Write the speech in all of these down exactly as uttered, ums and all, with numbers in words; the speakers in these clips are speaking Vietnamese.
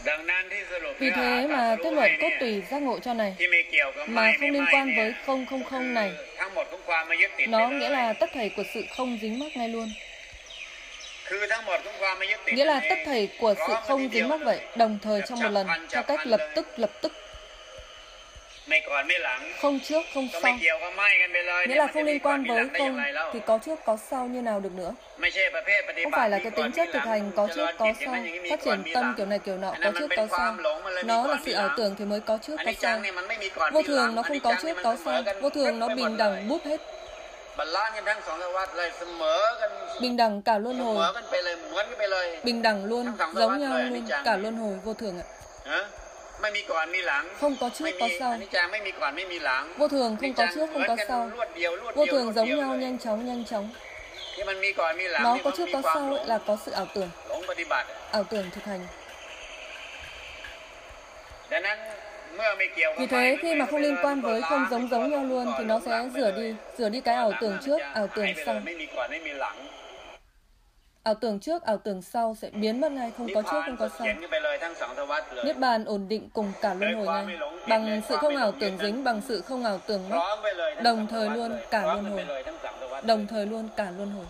Vì thế mà kết luận cốt tùy giác ngộ cho này mà không liên quan với không không không này, nó nghĩa là tất thảy của sự không dính mắc ngay luôn. Nghĩa là tất thảy của sự không dính mắc vậy, đồng thời trong một lần, theo cách lập tức lập tức, không trước không sau. Nghĩa là không liên quan với không thì có trước có sau như nào được nữa. Không phải là cái tính chất thực hành có trước có sau, phát triển tâm kiểu này kiểu nọ có trước có sau. Nó là sự ảo tưởng thì mới có trước có sau. Vô thường nó không có trước có sau, vô thường nó bình đẳng bút hết, bình đẳng cả luân hồi, bình đẳng luôn, giống nhau luôn, cả luân hồi vô thường ạ. Không có trước có sau. Vô thường không có trước không có sau. Vô thường giống nhau, nhanh chóng nhanh chóng. Nó có trước có sau ấy là có sự ảo tưởng, ảo tưởng thực hành. Vì thế khi mà không liên quan với không giống giống nhau luôn thì nó sẽ rửa đi, rửa đi cái ảo tưởng trước, ảo tưởng sau. Ảo tưởng trước, ảo tưởng sau sẽ biến mất ngay, không có trước, không có sau. Niết bàn ổn định cùng cả luân hồi ngay. Bằng sự không ảo tưởng dính, bằng sự không ảo tưởng mất, đồng thời luôn cả luân hồi. Đồng thời luôn cả luân hồi.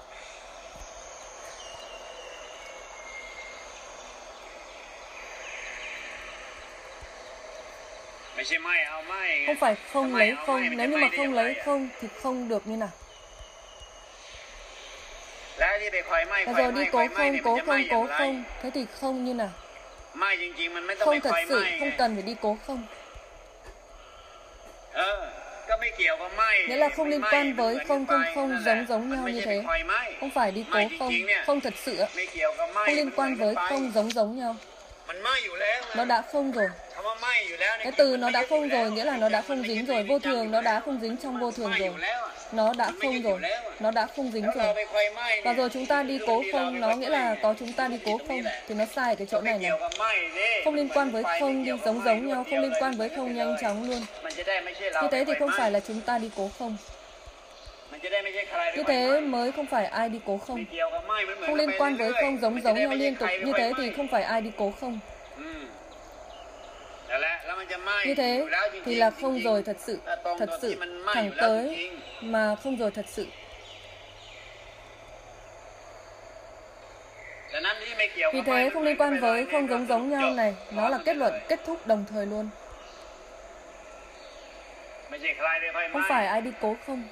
Không phải không lấy không, nếu như mà không lấy không thì không được như nào. Và rồi đi cố không, cố không, cố không, thế thì không như nào? Không thật sự, không cần phải đi cố không. Nghĩa là không liên quan với không không không giống giống nhau như thế. Không phải đi cố không, không thật sự, không liên quan với không giống giống nhau. Nó đã không rồi. Cái từ nó đã không rồi nghĩa là nó đã không dính rồi. Vô thường nó đã không dính trong vô thường rồi. Nó đã không rồi. Nó đã không dính rồi. Và rồi chúng ta đi cố không, nó nghĩa là có chúng ta đi cố không. Thì nó sai ở cái chỗ này này. Không liên quan với không đi giống giống nhau. Không liên quan với không nhanh chóng luôn. Như thế thì không phải là chúng ta đi cố không. Như thế mới không phải ai đi cố không. Không liên quan với không giống giống nhau liên tục. Như thế thì không phải ai đi cố không. Như thế thì là không rồi thật sự, thật sự, thẳng tới mà không rồi thật sự. Vì thế không liên quan với không giống giống nhau này, nó là kết luận, kết thúc đồng thời luôn. Không phải ai đi cố không.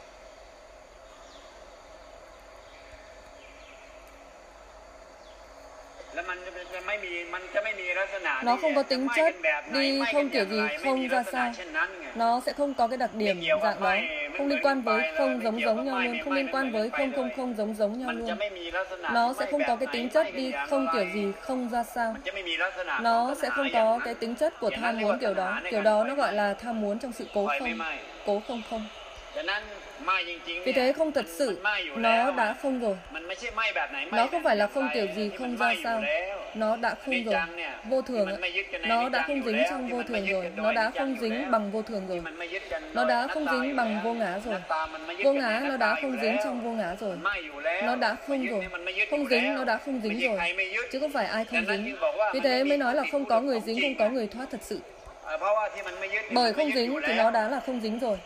Nó không có tính chất đi không kiểu gì, không ra sao. Nó sẽ không có cái đặc điểm dạng đó. Không liên quan với không giống giống nhau luôn. Không liên quan với không không không giống giống nhau luôn. Nó sẽ không có cái tính chất đi không kiểu gì, không ra sao. Nó sẽ không có cái tính chất của tham muốn kiểu đó. Kiểu đó nó gọi là tham muốn trong sự cố không. Cố không không. Vì thế không thật sự, nó đã không rồi. Nó không phải là không kiểu gì, không ra sao. Nó đã không rồi. Vô thường, nó đã không dính trong vô thường rồi. Nó đã không dính bằng vô thường rồi. Nó đã không dính bằng vô ngã rồi. Vô ngã nó đã không dính trong vô ngã rồi. Nó đã không rồi. Không dính, nó đã không dính rồi. Chứ không phải ai không dính. Vì thế mới nói là không có người dính, không có người thoát thật sự. Bởi không dính thì nó đã là không dính rồi.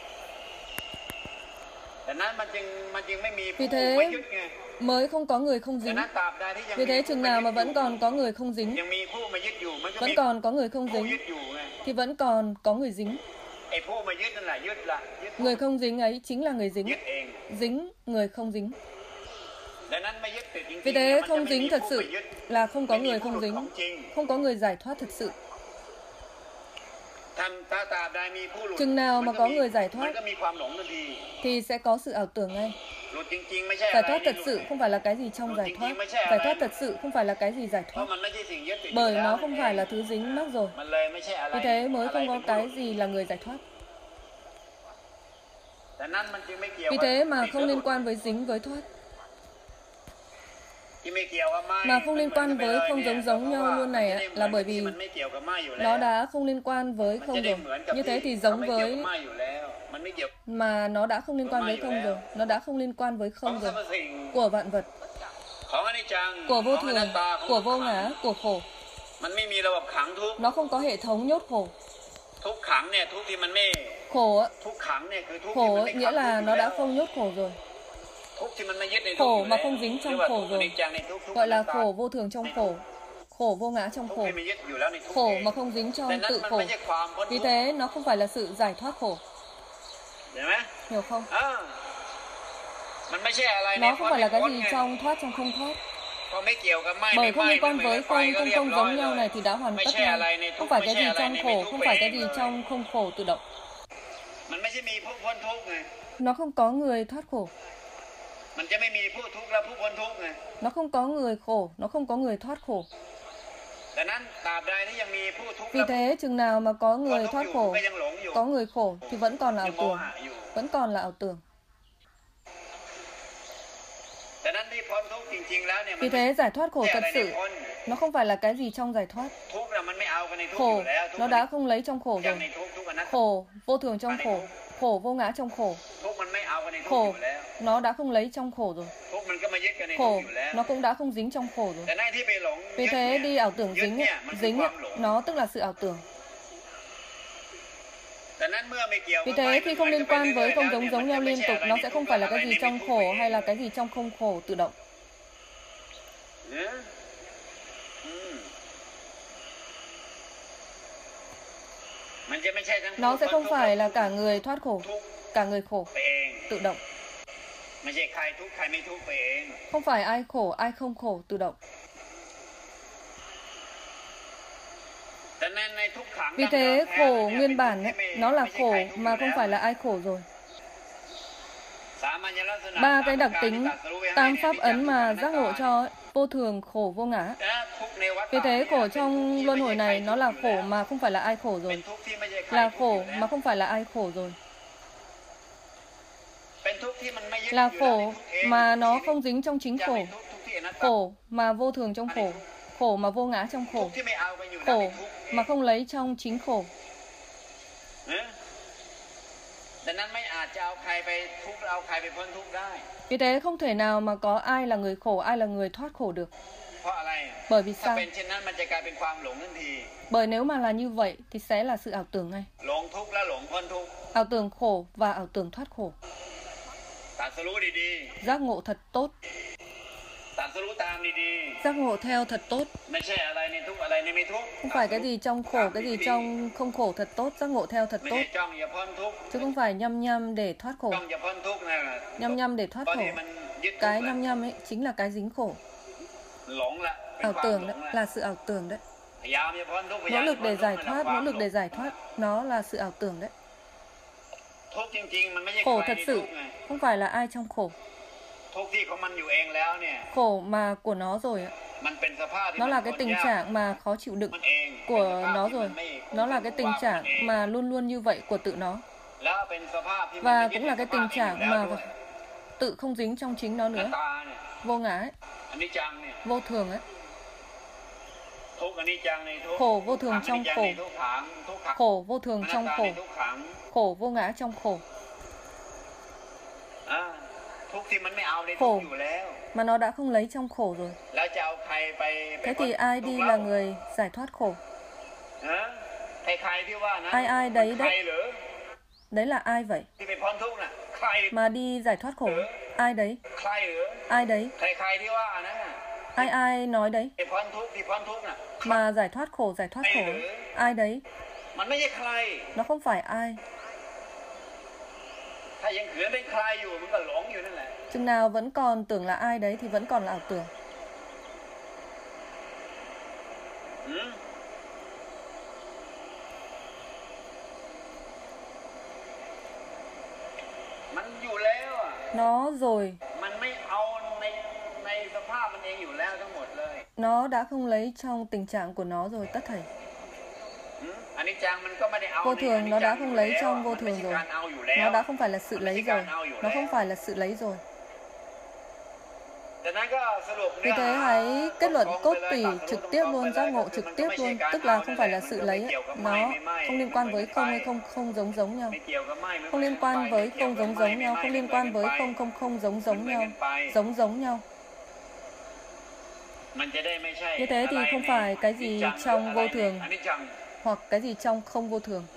Vì thế mới không có người không dính. Vì thế chừng nào mà vẫn còn có người không dính, vẫn còn có người không dính, thì vẫn còn có người dính. Người không dính ấy chính là người dính. Dính người không dính. Vì thế không dính thật sự là không có người không dính. Không có người giải thoát thật sự. Chừng nào mà có người giải thoát thì sẽ có sự ảo tưởng ngay. Giải thoát thật sự không phải là cái gì trong giải thoát. Giải thoát thật sự không phải là cái gì giải thoát. Bởi nó không phải là thứ dính mắc rồi. Vì thế mới không có cái gì là người giải thoát. Vì thế mà không liên quan với dính với thoát. Mà không liên quan với không giống giống nhau luôn này ạ, là bởi vì nó đã không liên quan với không rồi. Như thế thì giống với, mà nó đã không liên quan với không rồi. Nó đã không liên quan với không rồi. Của vạn vật, của vô thường, của vô ngã, của khổ. Nó không có hệ thống nhốt khổ. Khổ á, khổ á, nghĩa là nó đã không nhốt khổ rồi. Khổ mà không dính trong khổ rồi, gọi là khổ vô thường trong khổ, khổ vô ngã trong khổ, khổ mà không dính trong tự khổ. Vì thế nó không phải là sự giải thoát khổ. Hiểu không? Nó không phải là cái gì trong thoát trong không thoát. Bởi không liên quan với không, không không giống nhau này thì đã hoàn tất nhau. Không phải cái gì trong khổ, không phải cái gì trong không khổ tự động. Nó không có người thoát khổ. Nó không có người khổ, nó không có người thoát khổ. Vì thế chừng nào mà có người thoát khổ, có người khổ thì vẫn còn là ảo tưởng, vẫn còn là ảo tưởng. Vì thế giải thoát khổ thật sự nó không phải là cái gì trong giải thoát. Khổ nó đã không lấy trong khổ rồi. Khổ vô thường trong khổ, khổ vô ngã trong khổ. Khổ nó đã không lấy trong khổ rồi. Khổ nó cũng đã không dính trong khổ rồi. Vì thế đi ảo tưởng dính ấy, dính ấy, nó tức là sự ảo tưởng. Vì thế khi không liên quan với không giống giống nhau liên tục, nó sẽ không phải là cái gì trong khổ hay là cái gì trong không khổ tự động. Nó sẽ không phải là cả người thoát khổ, cả người khổ tự động. Không phải ai khổ, ai không khổ tự động. Vì thế khổ nguyên bản ấy, nó là khổ mà không phải là ai khổ rồi. Ba cái đặc tính tam pháp ấn mà giác ngộ cho ấy, vô thường, khổ, vô ngã. Vì thế khổ trong luân hồi này nó là khổ mà không phải là ai khổ rồi. Là khổ mà không phải là ai khổ rồi. Là khổ mà nó không dính trong chính khổ. Khổ mà vô thường trong khổ. Khổ mà vô ngã trong khổ. Khổ mà không lấy trong chính khổ. Vì thế không thể nào mà có ai là người khổ, ai là người thoát khổ được. Bởi vì sao? Bởi nếu mà là như vậy thì sẽ là sự ảo tưởng ngay. Ảo tưởng khổ và ảo tưởng thoát khổ. Giác ngộ thật tốt. Giác ngộ theo thật tốt. Không phải cái gì trong khổ, cái gì trong không khổ thật tốt. Giác ngộ theo thật tốt. Chứ không phải nhăm nhăm để thoát khổ. Nhăm nhăm để thoát khổ. Cái nhăm nhăm ấy chính là cái dính khổ. Ảo tưởng đấy, là sự ảo tưởng đấy. Nỗ lực để giải thoát, nỗ lực để giải thoát, nó là sự ảo tưởng đấy. Khổ thật sự không phải là ai trong khổ. Khổ mà của nó rồi ạ. Nó là cái tình trạng mà khó chịu đựng của nó rồi. Nó là cái tình trạng mà luôn luôn như vậy của tự nó. Và cũng là cái tình trạng mà tự không dính trong chính nó nữa. Vô ngã ấy. Vô thường ấy. Khổ vô thường trong khổ. Khổ vô thường trong khổ. Khổ vô ngã trong khổ. Khổ mà nó đã không lấy trong khổ rồi. Thế thì ai đi là người giải thoát khổ? Ai ai đấy đấy. Đấy là ai vậy? Mà đi giải thoát khổ. Ai đấy? Ai đấy? Ai ai nói đấy? Mà giải thoát khổ, giải thoát khổ. Ai đấy? Nó không phải ai. Chừng nào vẫn còn tưởng là ai đấy thì vẫn còn là ảo tưởng. Nó rồi. Nó đã không lấy trong tình trạng của nó rồi tất thảy. Vô thường nó đã không lấy trong vô thường rồi. Nó đã không phải là sự lấy rồi. Nó không phải là sự lấy rồi. Vì thế hãy kết luận cốt tủy trực tiếp luôn, giác ngộ trực tiếp luôn. Tức là không phải là sự lấy ấy. Nó không liên quan với không hay không không giống giống nhau. Không liên quan với không giống giống nhau. Không liên quan với không không không giống giống nhau. Giống giống nhau. Như thế thì không phải cái gì trong vô thường hoặc cái gì trong không vô thường.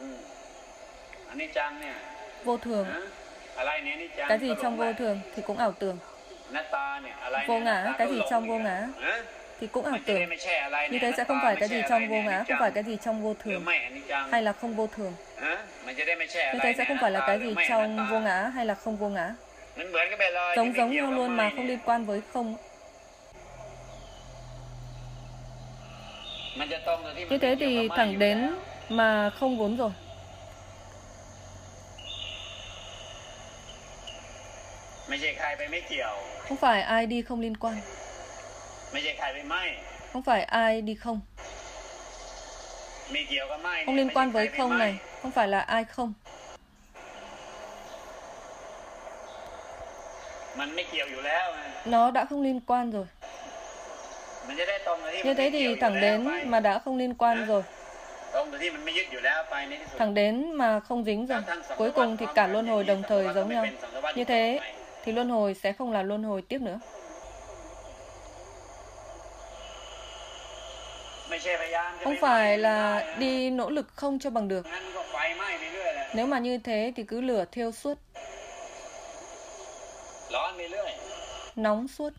Vô thường, cái gì trong vô thường thì cũng ảo tưởng. Vô ngã, cái gì trong vô ngã thì cũng ảo tưởng. Như thế sẽ không phải cái gì trong vô ngã, không phải cái gì trong vô thường hay là không vô thường. Như thế sẽ không phải là cái gì trong vô ngã hay là không vô ngã. Giống giống nhau luôn mà không liên quan với không. Như thế thì thẳng đến mà không vốn rồi. Không phải ai đi không liên quan. Không phải ai đi không. Không liên quan với không này, không phải là ai không. Nó đã không liên quan rồi. Như thế thì thẳng đến mà đã không liên quan rồi. Thẳng đến mà không dính rồi. Cuối cùng thì cả luân hồi đồng thời giống nhau. Như thế thì luân hồi sẽ không là luân hồi tiếp nữa. Không phải là đi nỗ lực không cho bằng được. Nếu mà như thế thì cứ lửa thiêu suốt, nóng suốt.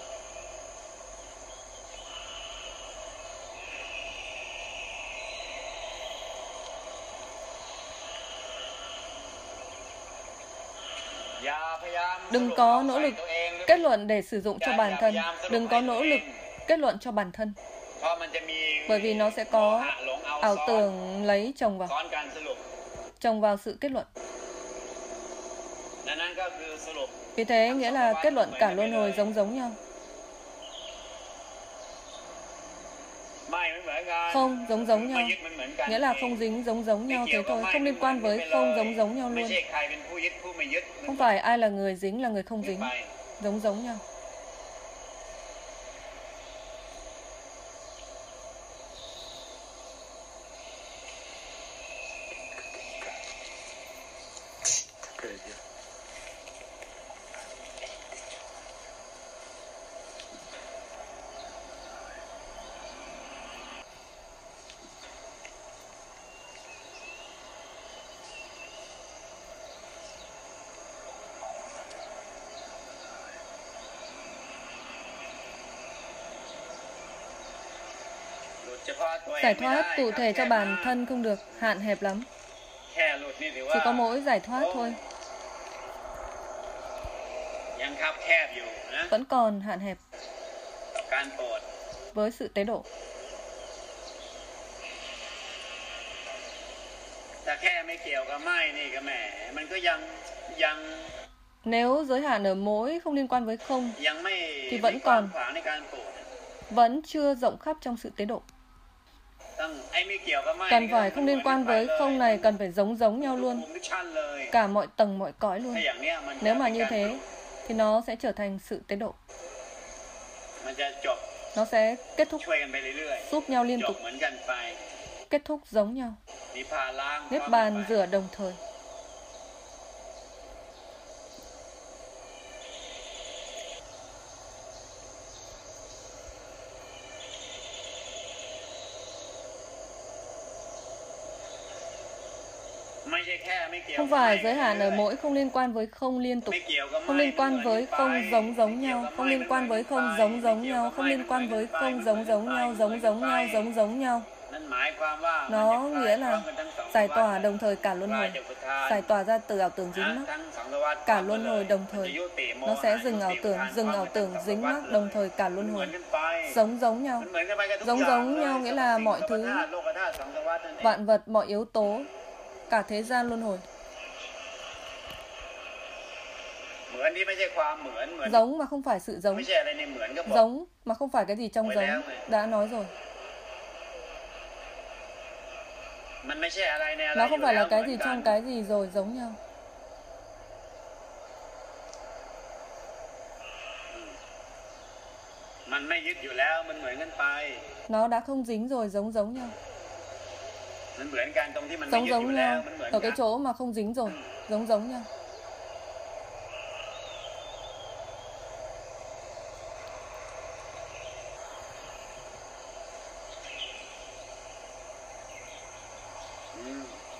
Đừng có nỗ lực kết luận để sử dụng cho bản thân. Đừng có nỗ lực kết luận cho bản thân. Bởi vì nó sẽ có ảo tưởng lấy chồng vào. Chồng vào sự kết luận. Vì thế nghĩa là kết luận cả luân hồi giống giống nhau. Không giống giống nhau. Nghĩa là không dính giống giống nhau thế thôi. Không liên quan với không giống giống nhau luôn. Không phải ai là người dính là người không dính. Giống giống nhau. Giải thoát cụ thể cho bản thân không được, hạn hẹp lắm. Chỉ có mỗi giải thoát thôi. Vẫn còn hạn hẹp với sự tế độ. Nếu giới hạn ở mỗi không liên quan với không thì vẫn còn, vẫn chưa rộng khắp trong sự tế độ. Cần phải không liên quan với không này, cần phải giống giống nhau luôn. Cả mọi tầng mọi cõi luôn. Nếu mà như thế thì nó sẽ trở thành sự tế độ. Nó sẽ kết thúc giúp nhau liên tục. Kết thúc giống nhau. Niết bàn rửa đồng thời. Không phải giới hạn ở mỗi không liên quan với không liên tục. Không liên quan với không giống giống nhau. Không liên quan với không giống giống nhau. Không liên quan với không giống giống nhau. Giống giống nhau, giống giống nhau. Nó nghĩa là giải tỏa đồng thời cả luân hồi. Giải tỏa ra từ ảo tưởng dính mắc. Cả luân hồi đồng thời. Nó sẽ dừng ảo tưởng, dừng ảo tưởng dính mắc đồng thời cả luân hồi. Giống giống nhau. Giống giống nhau nghĩa là mọi thứ, vạn vật, mọi yếu tố, cả thế gian luân hồi. Giống mà không phải sự giống. Giống mà không phải cái gì trong giống. Đã nói rồi. Nó không phải là cái gì trong cái gì rồi giống nhau. Nó đã không dính rồi, giống giống nhau. Giống giống nhau. Ở cái chỗ mà không dính rồi, giống giống nhau.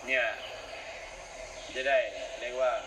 เนี่ยจะได้เรียกว่า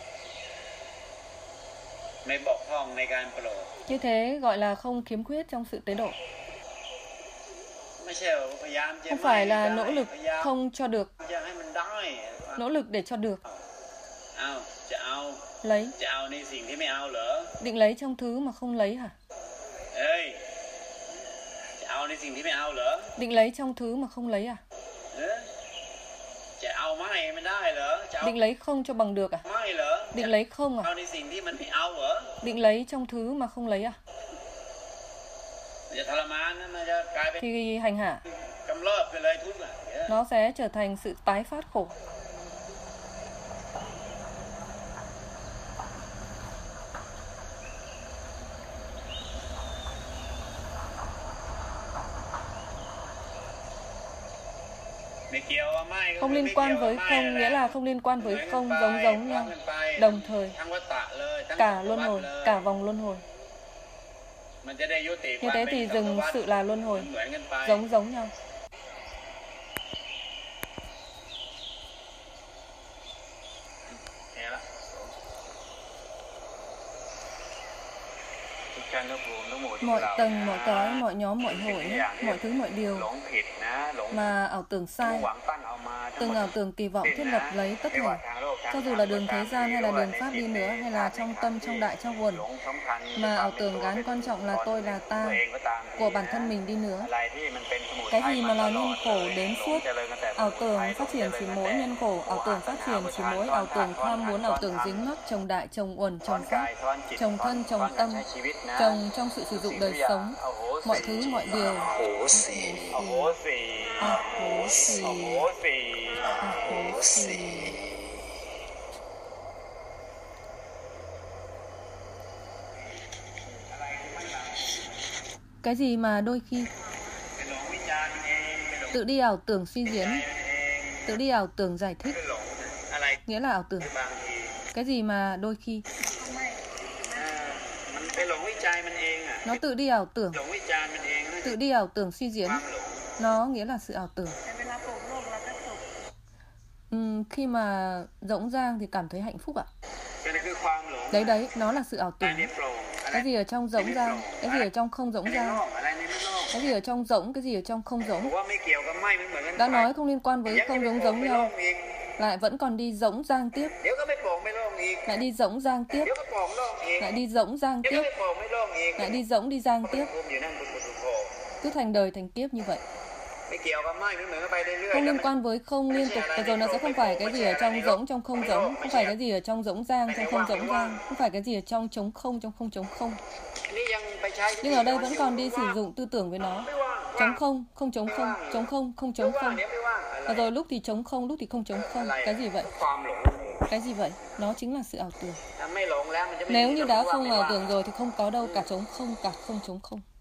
ไม่บกพร่องในการโปรด Như thế gọi là không khiếm khuyết trong sự tế độ. ไม่ใช่ว่าพยายามจะ Không phải là ไม่ nỗ ได้ lực พยายาม không cho được, จะให้มันได้ nỗ lực để cho được, เอาจะเอา lấy, จะเอาในสิ่งที่ไม่เอาเหรอ định lấy trong thứ mà không lấy hả? เอ้ยจะเอาในสิ่งที่ไม่เอาเหรอ Định lấy trong thứ mà không lấy à? เออจะเอาไม่มันได้เหรอจะเอา Định lấy không cho bằng được à? ไม่เหรอ Định lấy không เอา à? ในสิ่งที่มันไม่เอาเหรอ Định lấy trong thứ mà không lấy à? จะทรมานนะมันจะกลายเป็น Thì hành hạ, กำเริบไปเลยทุกข์อ่ะ nó sẽ trở thành sự tái phát khổ. ไม่เกี่ยวว่าไม่ Không liên quan với không nghĩa là không liên quan với không giống giống nhau, đồng thời, ทั้งวัฏฏะเลยทั้ง cả luân hồi, cả vòng luân hồi. มันจะได้ยุติ Như thế thì dừng sự là luân hồi, เหมือนกันไป giống giống nhau. เนี่ยละ Mọi tầng, mọi cái, mọi nhóm, mọi hội, mọi thứ, mọi điều หลงผิดนะหลง mà ảo tưởng sai, หวังตั้งเอามา từng ảo tưởng kỳ vọng thiết lập lấy tất thể, cho dù là đường thế gian hay là đường pháp đi nữa, hay là trong tâm, trong đại, trong quần, mà ảo tưởng gán quan trọng là tôi, là ta, của bản thân mình đi nữa. Cái gì mà là nhân khổ đến suốt, ảo tưởng phát triển chỉ mỗi nhân khổ, ảo tưởng phát triển chỉ mỗi ảo tưởng tham muốn, ảo tưởng dính mắc, trồng đại, trồng uẩn, trồng pháp, trồng thân, trồng tâm, trồng trong sự sử dụng đời sống, mọi thứ, mọi điều. โหสีโหสี À, hố xì, โหสี à, hố xì. Cái gì mà đôi khi ไปหลงวิจารณ์เองไปหลง tự đi ảo tưởng suy diễn, ใจมันเอง tự đi ảo tưởng giải thích, ไปหลงอะไร nghĩa là ảo tưởng. บางที Cái gì mà đôi khi เออมันไปหลงวิจัยมันเองอ่ะ nó tự đi ảo tưởng, หลงวิจารณ์มันเองนั่น tự đi ảo tưởng suy ค diễn, วามหลง nó nghĩa là sự ảo tưởng. Ừm, khi mà rỗng rang thì cảm thấy hạnh phúc ạ. ก็นั่นคือความหลง Đấy đấy, nó là sự ảo อะไร tưởng. ในโปร่งอะไร Cái gì ở trong rỗng rang, cái gì ở trong không ใน rỗng โล rang, กอะไรในไม่โลก cái gì ở trong rỗng, cái gì ở trong không บอก rỗng. ว่าไม่เกี่ยวกับไม่มันเหมือนกัน Đã nói không liên quan với ยัง không ไม่ giống โปร่ง giống ไม่โล่ง nhau, อีก lại vẫn còn đi rỗng rang tiếp, เดี๋ยวก็ไม่โปร่งไม่โล่งอีก lại đi rỗng rang tiếp, เดี๋ยวก็โปร่งโล่งอีก lại đi rỗng rang เดี๋ยวก็ tiếp, ไม่โปร่งไม่โล่งอีก lại đi rỗng đi rang มัน tiếp, คุมอยู่นั่นบุญบุญโภ cứ thành đời thành kiếp như vậy. ไม่เกี่ยวกับไม่มันเหมือนกันไปเรื่อยๆ Không liên quan với không liên tục, và rồi nó sẽ không phải cái gì ở trong rỗng, trong không rỗng, không phải cái gì ở trong rỗng rang, trong không rỗng rang, không phải cái gì ở trong trống không, trong không trống không. นี่ยังไปใช้ Nhưng ở đây vẫn còn đi sử dụng tư tưởng với nó. ไม่ว่าง Trống không, không trống không, trống không, không เดี๋ยว trống ว่าง không. เดี๋ยวไม่ว่างอะไร Và rồi lúc thì trống không, lúc thì không trống không. Cái gì vậy? ความหลง Cái gì vậy? Nó chính là sự ảo tưởng. ถ้าไม่หลงแล้วมันจะไม่ Nếu มี như คำว่า đã không ไม่ ảo ว่าง tưởng rồi thì không có đâu cả trống không, cả không trống không.